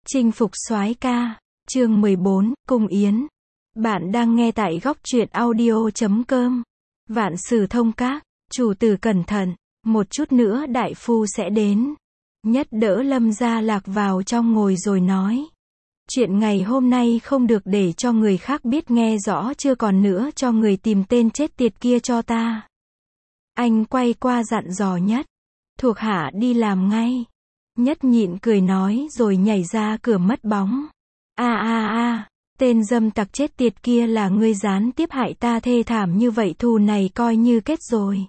Chinh phục soái ca, chương 14, Cung Yến. Bạn đang nghe tại góc truyện audio.com. Vạn Sử Thông Các, chủ tử cẩn thận, một chút nữa đại phu sẽ đến. Nhất đỡ Lâm Gia Lạc vào trong ngồi rồi nói. Chuyện ngày hôm nay không được để cho người khác biết, nghe rõ chưa, còn nữa cho người tìm tên chết tiệt kia cho ta. Anh quay qua dặn dò Nhất. Thuộc hạ đi làm ngay. Nhất nhịn cười nói rồi nhảy ra cửa mất bóng. Tên dâm tặc chết tiệt kia là ngươi gián tiếp hại ta thê thảm như vậy, thù này coi như kết rồi.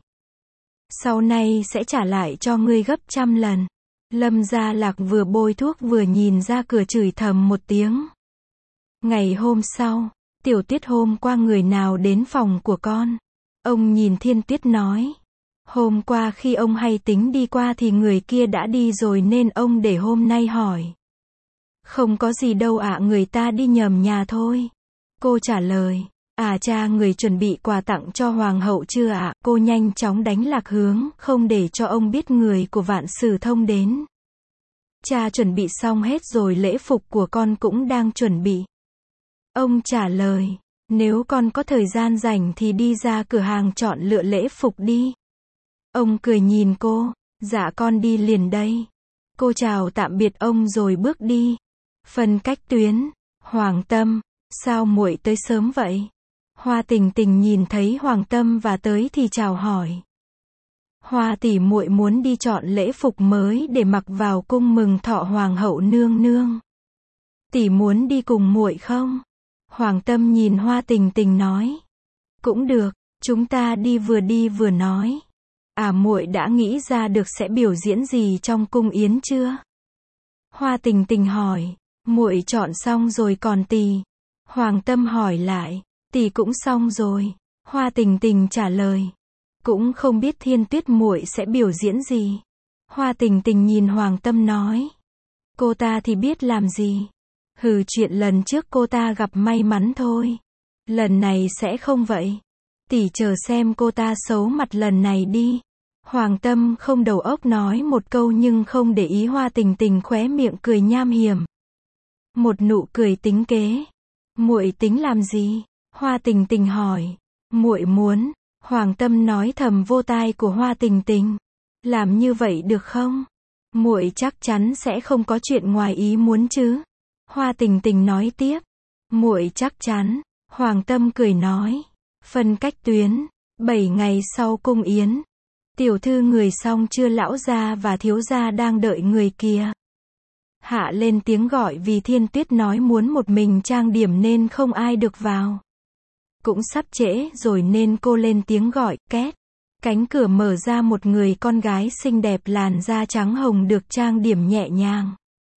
Sau này sẽ trả lại cho ngươi gấp 100 lần. Lâm Gia Lạc vừa bôi thuốc vừa nhìn ra cửa chửi thầm một tiếng. Ngày hôm sau, Tiểu Tuyết hôm qua người nào đến phòng của con? Ông nhìn Thiên Tuyết nói. Hôm qua khi ông hay tính đi qua thì người kia đã đi rồi nên ông để hôm nay hỏi. Không có gì đâu ạ, người ta đi nhầm nhà thôi. Cô trả lời. Cha người chuẩn bị quà tặng cho hoàng hậu chưa ạ? Cô nhanh chóng đánh lạc hướng, không để cho ông biết người của Vạn Sử Thông đến. Cha chuẩn bị xong hết rồi, lễ phục của con cũng đang chuẩn bị. Ông trả lời. Nếu con có thời gian rảnh thì đi ra cửa hàng chọn lựa lễ phục đi. Ông cười nhìn cô. Dạ con đi liền đây. Cô chào tạm biệt ông rồi bước đi. Phân cách tuyến. Hoàng Tâm, sao muội tới sớm vậy? Hoa Tình Tình nhìn thấy Hoàng Tâm và tới thì chào hỏi. Hoa tỷ, muội muốn đi chọn lễ phục mới để mặc vào cung mừng thọ hoàng hậu nương nương. Tỷ muốn đi cùng muội không? Hoàng Tâm nhìn Hoa Tình Tình nói. Cũng được, chúng ta đi vừa nói. Muội đã nghĩ ra được sẽ biểu diễn gì trong cung yến chưa? Hoa Tình Tình hỏi. Muội chọn xong rồi còn tỷ? Hoàng Tâm hỏi lại. Tỷ cũng xong rồi. Hoa Tình Tình trả lời. Cũng không biết Thiên Tuyết muội sẽ biểu diễn gì. Hoa Tình Tình nhìn Hoàng Tâm nói. Cô ta thì biết làm gì. Chuyện lần trước cô ta gặp may mắn thôi. Lần này sẽ không vậy. Tỷ chờ xem cô ta xấu mặt lần này đi. Hoàng Tâm không đầu óc nói một câu nhưng không để ý. Hoa Tình Tình khóe miệng cười nham hiểm. Một nụ cười tính kế. Muội tính làm gì? Hoa Tình Tình hỏi. Muội muốn. Hoàng Tâm nói thầm vô tai của Hoa Tình Tình. Làm như vậy được không? Muội chắc chắn sẽ không có chuyện ngoài ý muốn chứ? Hoa Tình Tình nói tiếp. Muội chắc chắn. Hoàng Tâm cười nói. Phân cách tuyến. 7 ngày sau cung yến. Tiểu thư người xong chưa? Lão gia và thiếu gia đang đợi người kìa. Hạ lên tiếng gọi vì Thiên Tuyết nói muốn một mình trang điểm nên không ai được vào. Cũng sắp trễ rồi nên cô lên tiếng gọi, két. Cánh cửa mở ra, một người con gái xinh đẹp làn da trắng hồng được trang điểm nhẹ nhàng.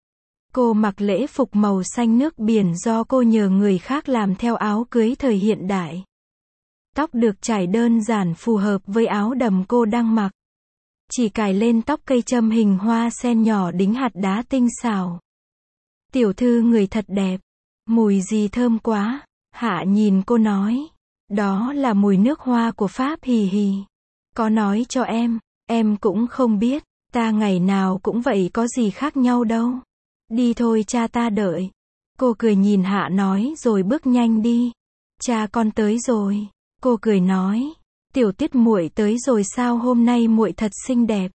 Cô mặc lễ phục màu xanh nước biển do cô nhờ người khác làm theo áo cưới thời hiện đại. Tóc được trải đơn giản phù hợp với áo đầm cô đang mặc. Chỉ cài lên tóc cây châm hình hoa sen nhỏ đính hạt đá tinh xảo. Tiểu thư người thật đẹp. Mùi gì thơm quá. Hạ nhìn cô nói. Đó là mùi nước hoa của Pháp, hì hì. Có nói cho em cũng không biết. Ta ngày nào cũng vậy, có gì khác nhau đâu. Đi thôi, cha ta đợi. Cô cười nhìn Hạ nói rồi bước nhanh đi. Cha con tới rồi. Cô cười nói. Tiểu Tuyết muội tới rồi sao? Hôm nay muội thật xinh đẹp.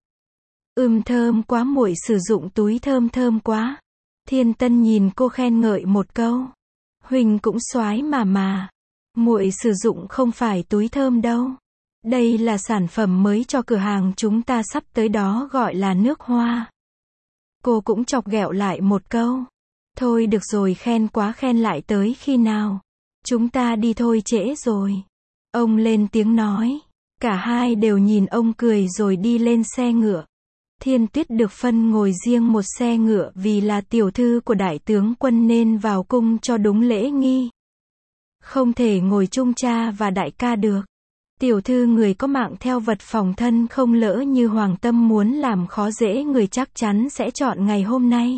Thơm quá, muội sử dụng túi thơm quá. Thiên Tân nhìn cô khen ngợi một câu. Huỳnh cũng soái mà. Muội sử dụng không phải túi thơm đâu. Đây là sản phẩm mới cho cửa hàng chúng ta sắp tới đó, gọi là nước hoa. Cô cũng chọc ghẹo lại một câu. Thôi được rồi, khen quá, khen lại tới khi nào? Chúng ta đi thôi, trễ rồi. Ông lên tiếng nói. Cả hai đều nhìn ông cười rồi đi lên xe ngựa. Thiên Tuyết được phân ngồi riêng một xe ngựa vì là tiểu thư của đại tướng quân nên vào cung cho đúng lễ nghi. Không thể ngồi chung cha và đại ca được. Tiểu thư người có mạng theo vật phòng thân, không lỡ như Hoàng Tâm muốn làm khó dễ người chắc chắn sẽ chọn ngày hôm nay.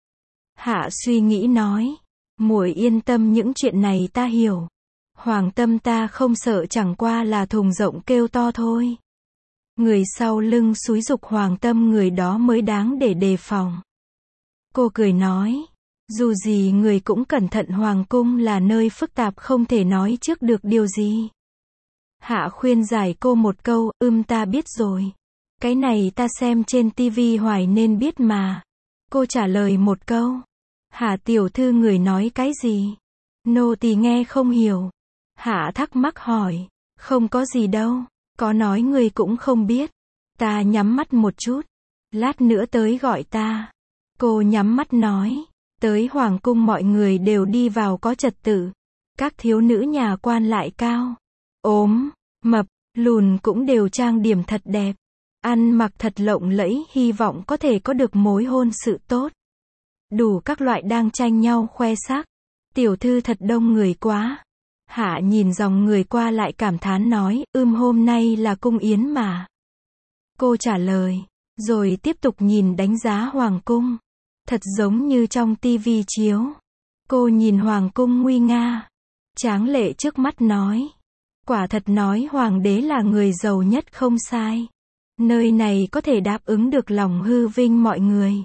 Hạ suy nghĩ nói. Muội yên tâm, những chuyện này ta hiểu. Hoàng Tâm ta không sợ, chẳng qua là thùng rộng kêu to thôi. Người sau lưng xúi giục Hoàng Tâm, người đó mới đáng để đề phòng. Cô cười nói. Dù gì người cũng cẩn thận, hoàng cung là nơi phức tạp không thể nói trước được điều gì. Hạ khuyên giải cô một câu, ta biết rồi. Cái này ta xem trên tivi hoài nên biết mà. Cô trả lời một câu. Hạ tiểu thư, người nói cái gì? Nô tỳ nghe không hiểu. Hạ thắc mắc hỏi. Không có gì đâu. Có nói người cũng không biết. Ta nhắm mắt một chút. Lát nữa tới gọi ta. Cô nhắm mắt nói. Tới hoàng cung mọi người đều đi vào có trật tự. Các thiếu nữ nhà quan lại cao, ốm, mập, lùn cũng đều trang điểm thật đẹp. Ăn mặc thật lộng lẫy, hy vọng có thể có được mối hôn sự tốt. Đủ các loại đang tranh nhau khoe sắc. Tiểu thư thật đông người quá. Hạ nhìn dòng người qua lại cảm thán nói, hôm nay là cung yến mà. Cô trả lời, rồi tiếp tục nhìn đánh giá hoàng cung. Thật giống như trong tivi chiếu. Cô nhìn hoàng cung nguy nga, tráng lệ trước mắt nói. Quả thật nói hoàng đế là người giàu nhất không sai. Nơi này có thể đáp ứng được lòng hư vinh mọi người.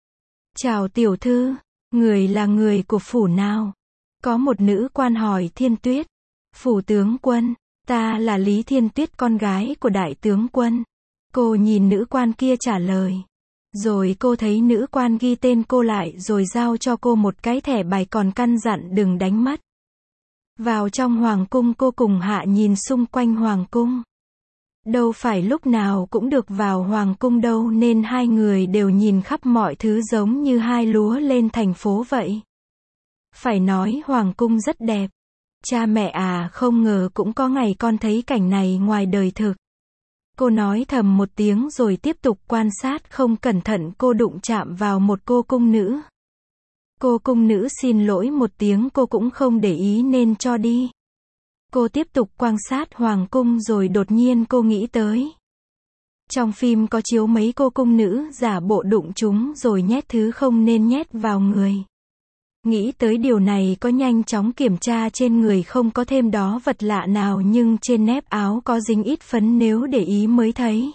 Chào tiểu thư, người là người của phủ nào? Có một nữ quan hỏi Thiên Tuyết. Phủ tướng quân, ta là Lý Thiên Tuyết, con gái của đại tướng quân. Cô nhìn nữ quan kia trả lời. Rồi cô thấy nữ quan ghi tên cô lại rồi giao cho cô một cái thẻ bài, còn căn dặn đừng đánh mất. Vào trong hoàng cung, cô cùng Hạ nhìn xung quanh hoàng cung. Đâu phải lúc nào cũng được vào hoàng cung đâu, nên hai người đều nhìn khắp mọi thứ giống như hai lúa lên thành phố vậy. Phải nói hoàng cung rất đẹp. Cha mẹ à, không ngờ cũng có ngày con thấy cảnh này ngoài đời thực. Cô nói thầm một tiếng rồi tiếp tục quan sát, không cẩn thận cô đụng chạm vào một cô cung nữ. Cô cung nữ xin lỗi một tiếng, cô cũng không để ý nên cho đi. Cô tiếp tục quan sát hoàng cung rồi đột nhiên cô nghĩ tới. Trong phim có chiếu mấy cô cung nữ giả bộ đụng chúng rồi nhét thứ không nên nhét vào người. Nghĩ tới điều này, có nhanh chóng kiểm tra trên người không có thêm đó vật lạ nào, nhưng trên nép áo có dính ít phấn, nếu để ý mới thấy.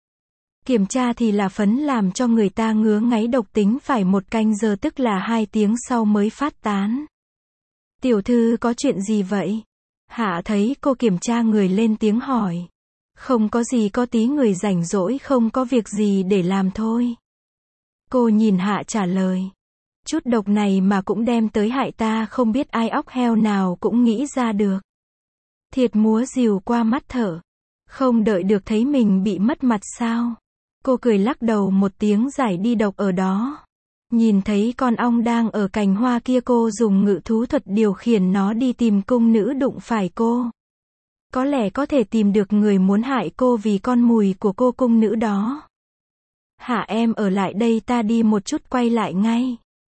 Kiểm tra thì là phấn làm cho người ta ngứa ngáy, độc tính phải 1 canh giờ, tức là 2 tiếng sau mới phát tán. Tiểu thư có chuyện gì vậy? Hạ thấy cô kiểm tra người lên tiếng hỏi. Không có gì, có tí người rảnh rỗi không có việc gì để làm thôi. Cô nhìn Hạ trả lời. Chút độc này mà cũng đem tới hại ta, không biết ai óc heo nào cũng nghĩ ra được. Thiệt múa rìu qua mắt thở. Không đợi được thấy mình bị mất mặt sao? Cô cười lắc đầu một tiếng, giải đi độc ở đó. Nhìn thấy con ong đang ở cành hoa kia, cô dùng ngự thú thuật điều khiển nó đi tìm cung nữ đụng phải cô. Có lẽ có thể tìm được người muốn hại cô vì con mùi của cô cung nữ đó. Hạ, em ở lại đây, ta đi một chút quay lại ngay.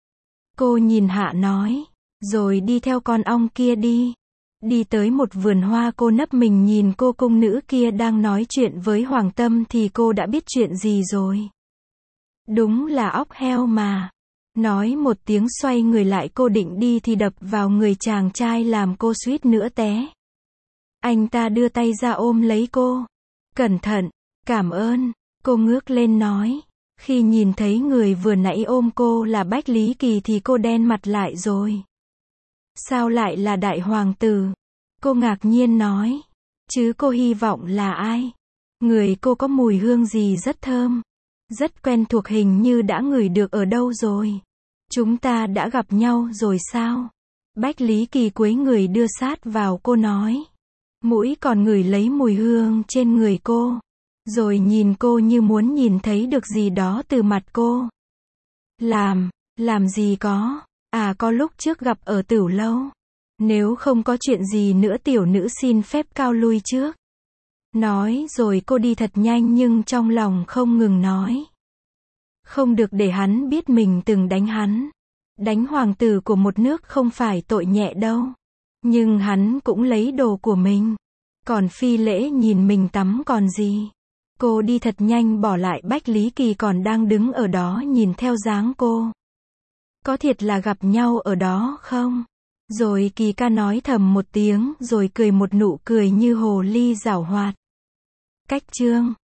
Cô nhìn Hạ nói, rồi đi theo con ong kia đi. Đi tới một vườn hoa, cô nấp mình nhìn cô cung nữ kia đang nói chuyện với Hoàng Tâm thì cô đã biết chuyện gì rồi. Đúng là óc heo mà. Nói một tiếng xoay người lại, cô định đi thì đập vào người chàng trai làm cô suýt nữa té. Anh ta đưa tay ra ôm lấy cô. Cẩn thận, cảm ơn. Cô ngước lên nói. Khi nhìn thấy người vừa nãy ôm cô là Bách Lý Kỳ thì cô đen mặt lại rồi. Sao lại là đại hoàng tử? Cô ngạc nhiên nói. Chứ cô hy vọng là ai? Người cô có mùi hương gì rất thơm. Rất quen thuộc, hình như đã ngửi được ở đâu rồi. Chúng ta đã gặp nhau rồi sao? Bách Lý Kỳ cúi người đưa sát vào cô nói. Mũi còn ngửi lấy mùi hương trên người cô. Rồi nhìn cô như muốn nhìn thấy được gì đó từ mặt cô. Làm gì có. À, có lúc trước gặp ở Tửu Lâu. Nếu không có chuyện gì nữa, tiểu nữ xin phép cáo lui trước. Nói rồi cô đi thật nhanh, nhưng trong lòng không ngừng nói. Không được để hắn biết mình từng đánh hắn. Đánh hoàng tử của một nước không phải tội nhẹ đâu. Nhưng hắn cũng lấy đồ của mình. Còn phi lễ nhìn mình tắm còn gì. Cô đi thật nhanh, bỏ lại Bách Lý Kỳ còn đang đứng ở đó nhìn theo dáng cô. Có thiệt là gặp nhau ở đó không? Rồi Kỳ ca nói thầm một tiếng rồi cười một nụ cười như hồ ly giảo hoạt. Cách chương